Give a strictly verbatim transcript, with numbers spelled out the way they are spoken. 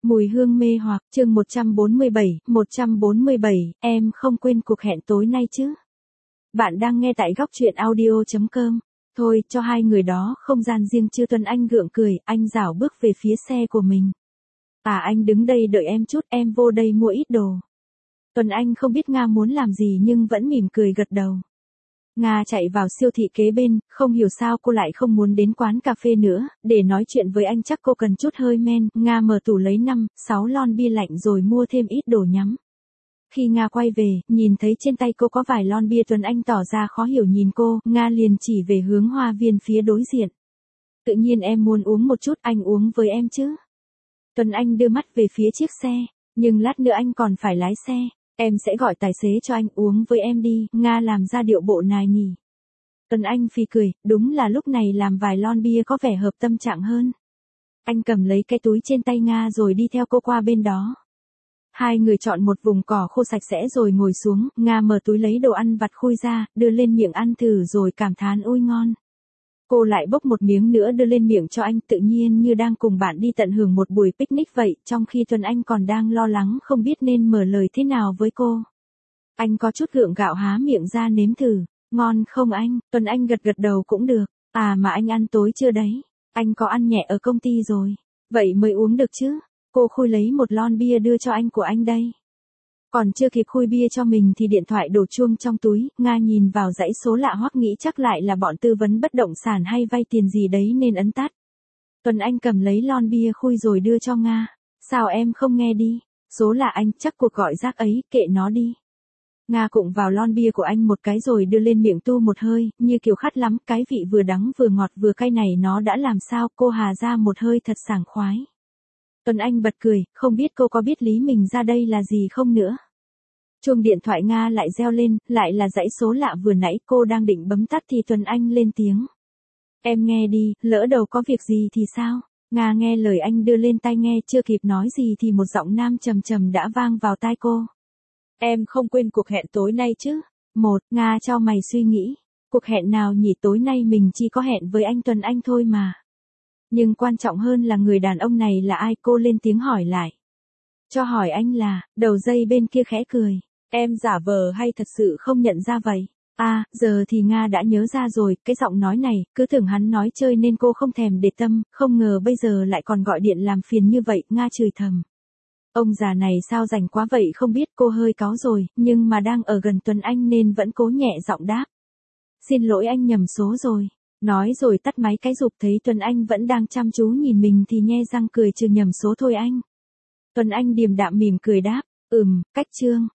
Mùi hương mê hoặc, chương một trăm bốn mươi bảy, một trăm bốn mươi bảy, em không quên cuộc hẹn tối nay chứ? Bạn đang nghe tại góc truyện audio chấm com. Thôi, cho hai người đó không gian riêng chưa? Tuấn Anh gượng cười, anh rảo bước về phía xe của mình. À, anh đứng đây đợi em chút, em vô đây mua ít đồ. Tuấn Anh không biết Nga muốn làm gì nhưng vẫn mỉm cười gật đầu. Nga chạy vào siêu thị kế bên, không hiểu sao cô lại không muốn đến quán cà phê nữa, để nói chuyện với anh chắc cô cần chút hơi men. Nga mở tủ lấy năm, sáu lon bia lạnh rồi mua thêm ít đồ nhắm. Khi Nga quay về, nhìn thấy trên tay cô có vài lon bia, Tuấn Anh tỏ ra khó hiểu nhìn cô, Nga liền chỉ về hướng hoa viên phía đối diện. Tự nhiên em muốn uống một chút, anh uống với em chứ? Tuấn Anh đưa mắt về phía chiếc xe, nhưng lát nữa anh còn phải lái xe. Em sẽ gọi tài xế cho anh, uống với em đi. Nga làm ra điệu bộ nài nỉ. Tuấn Anh phì cười, đúng là lúc này làm vài lon bia có vẻ hợp tâm trạng hơn. Anh cầm lấy cái túi trên tay Nga rồi đi theo cô qua bên đó. Hai người chọn một vùng cỏ khô sạch sẽ rồi ngồi xuống, Nga mở túi lấy đồ ăn vặt khui ra, đưa lên miệng ăn thử rồi cảm thán ôi ngon. Cô lại bốc một miếng nữa đưa lên miệng cho anh, tự nhiên như đang cùng bạn đi tận hưởng một buổi picnic vậy, trong khi Tuấn Anh còn đang lo lắng không biết nên mở lời thế nào với cô. Anh có chút gượng gạo há miệng ra nếm thử, ngon không anh? Tuấn Anh gật gật đầu cũng được. À mà anh ăn tối chưa đấy? Anh có ăn nhẹ ở công ty rồi, vậy mới uống được chứ. Cô khui lấy một lon bia đưa cho anh của anh đây. Còn chưa kịp khui bia cho mình thì điện thoại đổ chuông trong túi, Nga nhìn vào dãy số lạ hoắc nghĩ chắc lại là bọn tư vấn bất động sản hay vay tiền gì đấy nên ấn tắt. Tuấn Anh cầm lấy lon bia khui rồi đưa cho Nga. Sao em không nghe đi? Số lạ anh, chắc cuộc gọi rác ấy, kệ nó đi. Nga cụng vào lon bia của anh một cái rồi đưa lên miệng tu một hơi, như kiểu khát lắm, cái vị vừa đắng vừa ngọt vừa cay này nó đã làm sao, cô hà ra một hơi thật sảng khoái. Tuấn Anh bật cười, không biết cô có biết lý mình ra đây là gì không nữa. Chuông điện thoại Nga lại reo lên, lại là dãy số lạ vừa nãy, cô đang định bấm tắt thì Tuấn Anh lên tiếng. Em nghe đi, lỡ đầu có việc gì thì sao? Nga nghe lời anh đưa lên tai nghe, chưa kịp nói gì thì một giọng nam trầm trầm đã vang vào tai cô. Em không quên cuộc hẹn tối nay chứ? Một, Nga cho mày suy nghĩ. Cuộc hẹn nào nhỉ? Tối nay mình chỉ có hẹn với anh Tuấn Anh thôi mà. Nhưng quan trọng hơn là người đàn ông này là ai? Cô lên tiếng hỏi lại. Cho hỏi anh là, đầu dây bên kia khẽ cười. Em giả vờ hay thật sự không nhận ra vậy? À, giờ thì Nga đã nhớ ra rồi, cái giọng nói này, cứ tưởng hắn nói chơi nên cô không thèm để tâm, không ngờ bây giờ lại còn gọi điện làm phiền như vậy, Nga chửi thầm. Ông già này sao rảnh quá vậy không biết, cô hơi cáu rồi, nhưng mà đang ở gần Tuấn Anh nên vẫn cố nhẹ giọng đáp. Xin lỗi anh nhầm số rồi. Nói rồi tắt máy cái rụp, thấy Tuấn Anh vẫn đang chăm chú nhìn mình thì nhe răng cười, trừ nhầm số thôi anh. Tuấn Anh điềm đạm mỉm cười đáp, ừm, cách chương.